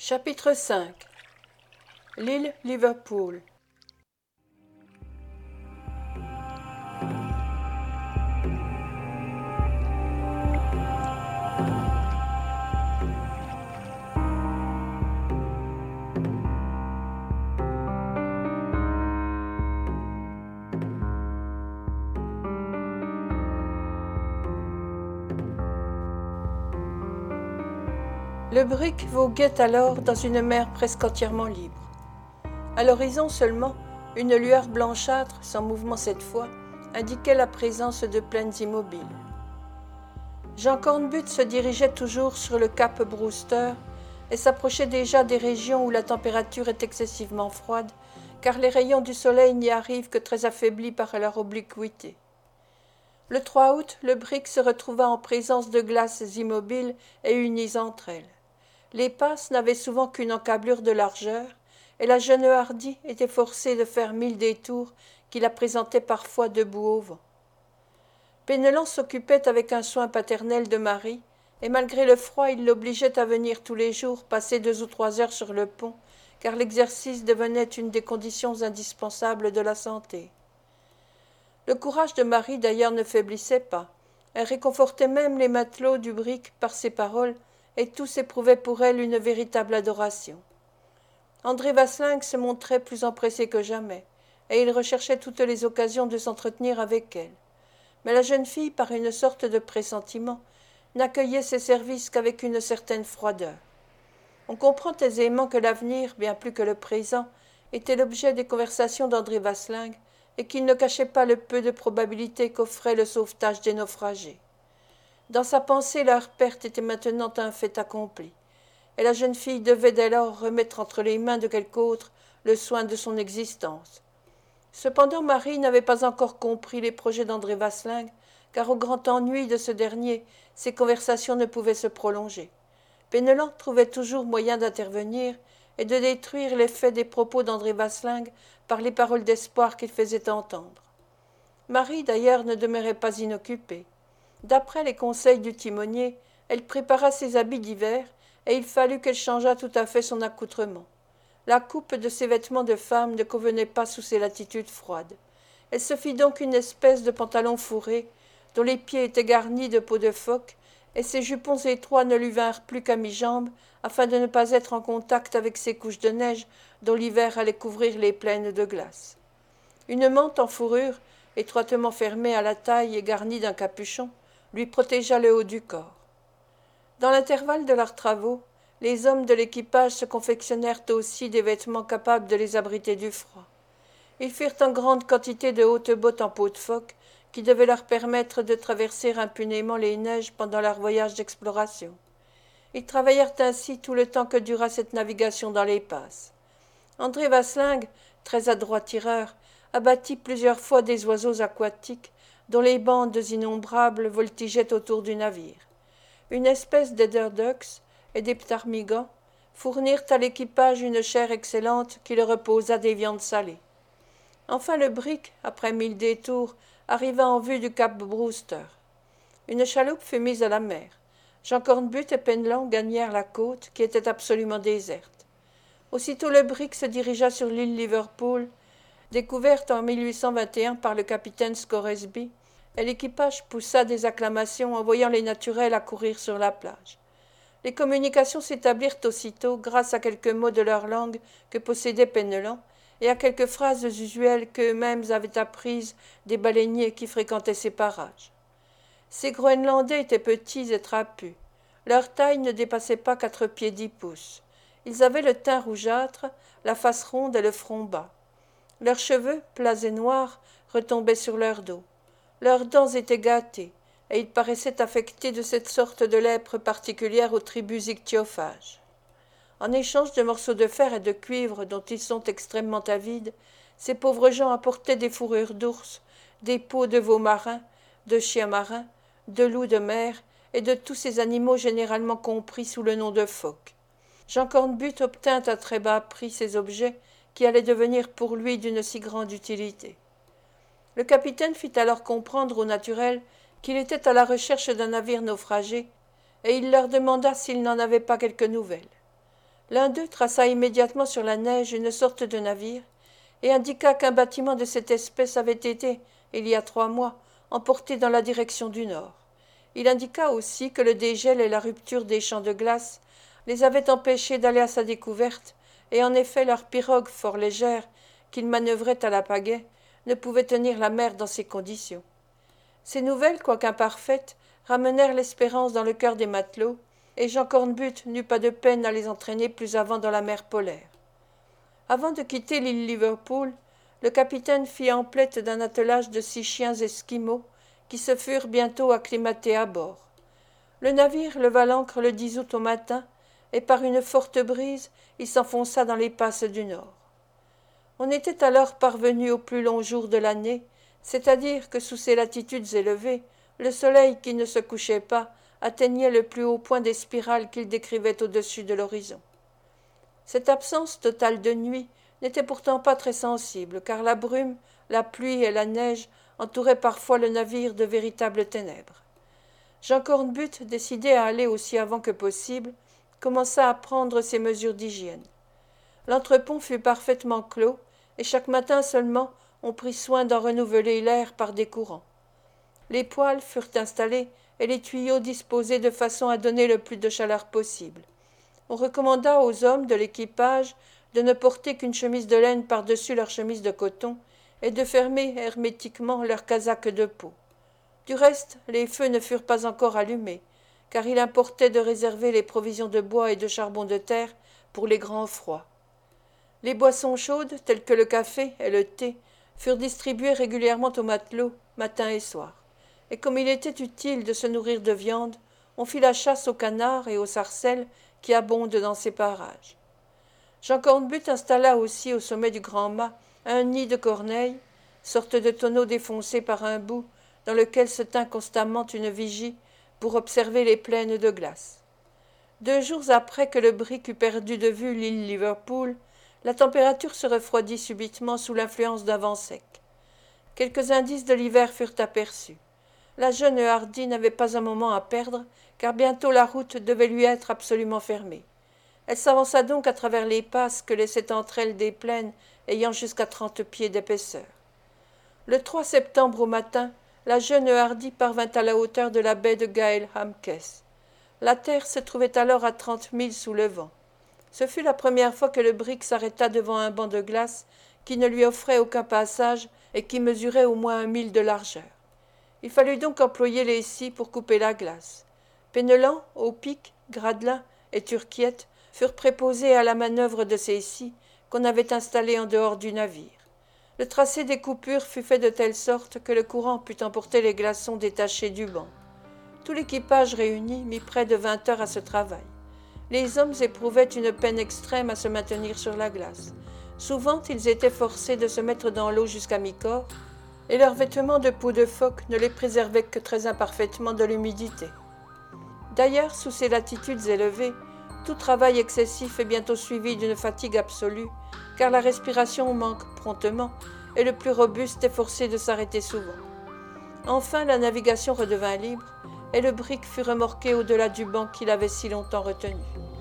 Chapitre 5. L'île Liverpool. Le brick voguait alors dans une mer presque entièrement libre. À l'horizon seulement, une lueur blanchâtre, sans mouvement cette fois, indiquait la présence de plaines immobiles. Jean Cornbutte se dirigeait toujours sur le cap Brewster et s'approchait déjà des régions où la température est excessivement froide, car les rayons du soleil n'y arrivent que très affaiblis par leur obliquité. Le 3 août, le brick se retrouva en présence de glaces immobiles et unies entre elles. Les passes n'avaient souvent qu'une encablure de largeur, et la jeune Hardy était forcée de faire 1000 détours qui la présentaient parfois debout au vent. Penellan s'occupait avec un soin paternel de Marie, et malgré le froid il l'obligeait à venir tous les jours passer 2 ou 3 heures sur le pont, car l'exercice devenait une des conditions indispensables de la santé. Le courage de Marie d'ailleurs ne faiblissait pas, elle réconfortait même les matelots du brick par ses paroles, et tous éprouvaient pour elle une véritable adoration. André Vasling se montrait plus empressé que jamais, et il recherchait toutes les occasions de s'entretenir avec elle. Mais la jeune fille, par une sorte de pressentiment, n'accueillait ses services qu'avec une certaine froideur. On comprend aisément que l'avenir, bien plus que le présent, était l'objet des conversations d'André Vasling, et qu'il ne cachait pas le peu de probabilité qu'offrait le sauvetage des naufragés. Dans sa pensée, leur perte était maintenant un fait accompli, et la jeune fille devait dès lors remettre entre les mains de quelque autre le soin de son existence. Cependant Marie n'avait pas encore compris les projets d'André Vasling, car au grand ennui de ce dernier, ces conversations ne pouvaient se prolonger. Penellan trouvait toujours moyen d'intervenir et de détruire l'effet des propos d'André Vasling par les paroles d'espoir qu'il faisait entendre. Marie, d'ailleurs, ne demeurait pas inoccupée. D'après les conseils du timonier, elle prépara ses habits d'hiver, et il fallut qu'elle changeât tout à fait son accoutrement. La coupe de ses vêtements de femme ne convenait pas sous ces latitudes froides. Elle se fit donc une espèce de pantalon fourré, dont les pieds étaient garnis de peau de phoque, et ses jupons étroits ne lui vinrent plus qu'à mi-jambe, afin de ne pas être en contact avec ces couches de neige dont l'hiver allait couvrir les plaines de glace. Une mante en fourrure, étroitement fermée à la taille et garnie d'un capuchon, lui protégea le haut du corps. Dans l'intervalle de leurs travaux, les hommes de l'équipage se confectionnèrent aussi des vêtements capables de les abriter du froid. Ils firent en grande quantité de hautes bottes en peau de phoque qui devaient leur permettre de traverser impunément les neiges pendant leur voyage d'exploration. Ils travaillèrent ainsi tout le temps que dura cette navigation dans les passes. André Vasling, très adroit tireur, abattit plusieurs fois des oiseaux aquatiques dont les bandes innombrables voltigeaient autour du navire. Une espèce d'eiderducks et des ptarmigans fournirent à l'équipage une chair excellente qui leur reposa des viandes salées. Enfin le brick, après 1000 détours, arriva en vue du cap Brewster. Une chaloupe fut mise à la mer. Jean Cornbutte et Penellan gagnèrent la côte, qui était absolument déserte. Aussitôt le brick se dirigea sur l'île Liverpool, découverte en 1821 par le capitaine Scoresby, et l'équipage poussa des acclamations en voyant les naturels accourir sur la plage. Les communications s'établirent aussitôt grâce à quelques mots de leur langue que possédait Penellan et à quelques phrases usuelles qu'eux-mêmes avaient apprises des baleiniers qui fréquentaient ces parages. Ces Groenlandais étaient petits et trapus. Leur taille ne dépassait pas 4 pieds 10 pouces. Ils avaient le teint rougeâtre, la face ronde et le front bas. Leurs cheveux, plats et noirs, retombaient sur leur dos. Leurs dents étaient gâtées, et ils paraissaient affectés de cette sorte de lèpre particulière aux tribus ichthyophages. En échange de morceaux de fer et de cuivre dont ils sont extrêmement avides, ces pauvres gens apportaient des fourrures d'ours, des peaux de veaux marins, de chiens marins, de loups de mer et de tous ces animaux généralement compris sous le nom de phoques. Jean Cornbutte obtint à très bas prix ces objets qui allaient devenir pour lui d'une si grande utilité. Le capitaine fit alors comprendre aux naturels qu'il était à la recherche d'un navire naufragé, et il leur demanda s'ils n'en avaient pas quelques nouvelles. L'un d'eux traça immédiatement sur la neige une sorte de navire, et indiqua qu'un bâtiment de cette espèce avait été, il y a 3 mois, emporté dans la direction du nord. Il indiqua aussi que le dégel et la rupture des champs de glace les avaient empêchés d'aller à sa découverte, et en effet leur pirogue fort légère, qu'ils manœuvraient à la pagaie, ne pouvait tenir la mer dans ces conditions. Ces nouvelles, quoique imparfaites, ramenèrent l'espérance dans le cœur des matelots, et Jean Cornbutte n'eut pas de peine à les entraîner plus avant dans la mer polaire. Avant de quitter l'île Liverpool, le capitaine fit emplette d'un attelage de 6 chiens esquimaux qui se furent bientôt acclimatés à bord. Le navire leva l'ancre le 10 août au matin, et par une forte brise, il s'enfonça dans les passes du nord. On était alors parvenu au plus long jour de l'année, c'est-à-dire que sous ces latitudes élevées, le soleil qui ne se couchait pas atteignait le plus haut point des spirales qu'il décrivait au-dessus de l'horizon. Cette absence totale de nuit n'était pourtant pas très sensible, car la brume, la pluie et la neige entouraient parfois le navire de véritables ténèbres. Jean Cornbutte, décidé à aller aussi avant que possible, commença à prendre ses mesures d'hygiène. L'entrepont fut parfaitement clos, et chaque matin seulement on prit soin d'en renouveler l'air par des courants. Les poêles furent installés et les tuyaux disposés de façon à donner le plus de chaleur possible. On recommanda aux hommes de l'équipage de ne porter qu'une chemise de laine par-dessus leur chemise de coton et de fermer hermétiquement leur casaque de peau. Du reste, les feux ne furent pas encore allumés, car il importait de réserver les provisions de bois et de charbon de terre pour les grands froids. Les boissons chaudes, telles que le café et le thé, furent distribuées régulièrement aux matelots, matin et soir. Et comme il était utile de se nourrir de viande, on fit la chasse aux canards et aux sarcelles qui abondent dans ces parages. Jean Cornbutte installa aussi au sommet du grand mât un nid de corneilles, sorte de tonneau défoncé par un bout, dans lequel se tint constamment une vigie pour observer les plaines de glace. 2 jours après que le brick eut perdu de vue l'île Liverpool, la température se refroidit subitement sous l'influence d'un vent sec. Quelques indices de l'hiver furent aperçus. La jeune Hardy n'avait pas un moment à perdre, car bientôt la route devait lui être absolument fermée. Elle s'avança donc à travers les passes que laissaient entre elles des plaines ayant jusqu'à 30 pieds d'épaisseur. Le 3 septembre au matin, la jeune Hardy parvint à la hauteur de la baie de Gaël-Hamkes. La terre se trouvait alors à 30 milles sous le vent. Ce fut la première fois que le brick s'arrêta devant un banc de glace qui ne lui offrait aucun passage et qui mesurait au moins 1 mille de largeur. Il fallut donc employer les scies pour couper la glace. Penellan, Aupic, Gradelin et Turquiette furent préposés à la manœuvre de ces scies qu'on avait installées en dehors du navire. Le tracé des coupures fut fait de telle sorte que le courant put emporter les glaçons détachés du banc. Tout l'équipage réuni mit près de 20 heures à ce travail. Les hommes éprouvaient une peine extrême à se maintenir sur la glace. Souvent, ils étaient forcés de se mettre dans l'eau jusqu'à mi-corps, et leurs vêtements de peau de phoque ne les préservaient que très imparfaitement de l'humidité. D'ailleurs, sous ces latitudes élevées, tout travail excessif est bientôt suivi d'une fatigue absolue, car la respiration manque promptement, et le plus robuste est forcé de s'arrêter souvent. Enfin, la navigation redevint libre, et le brick fut remorqué au-delà du banc qu'il avait si longtemps retenu.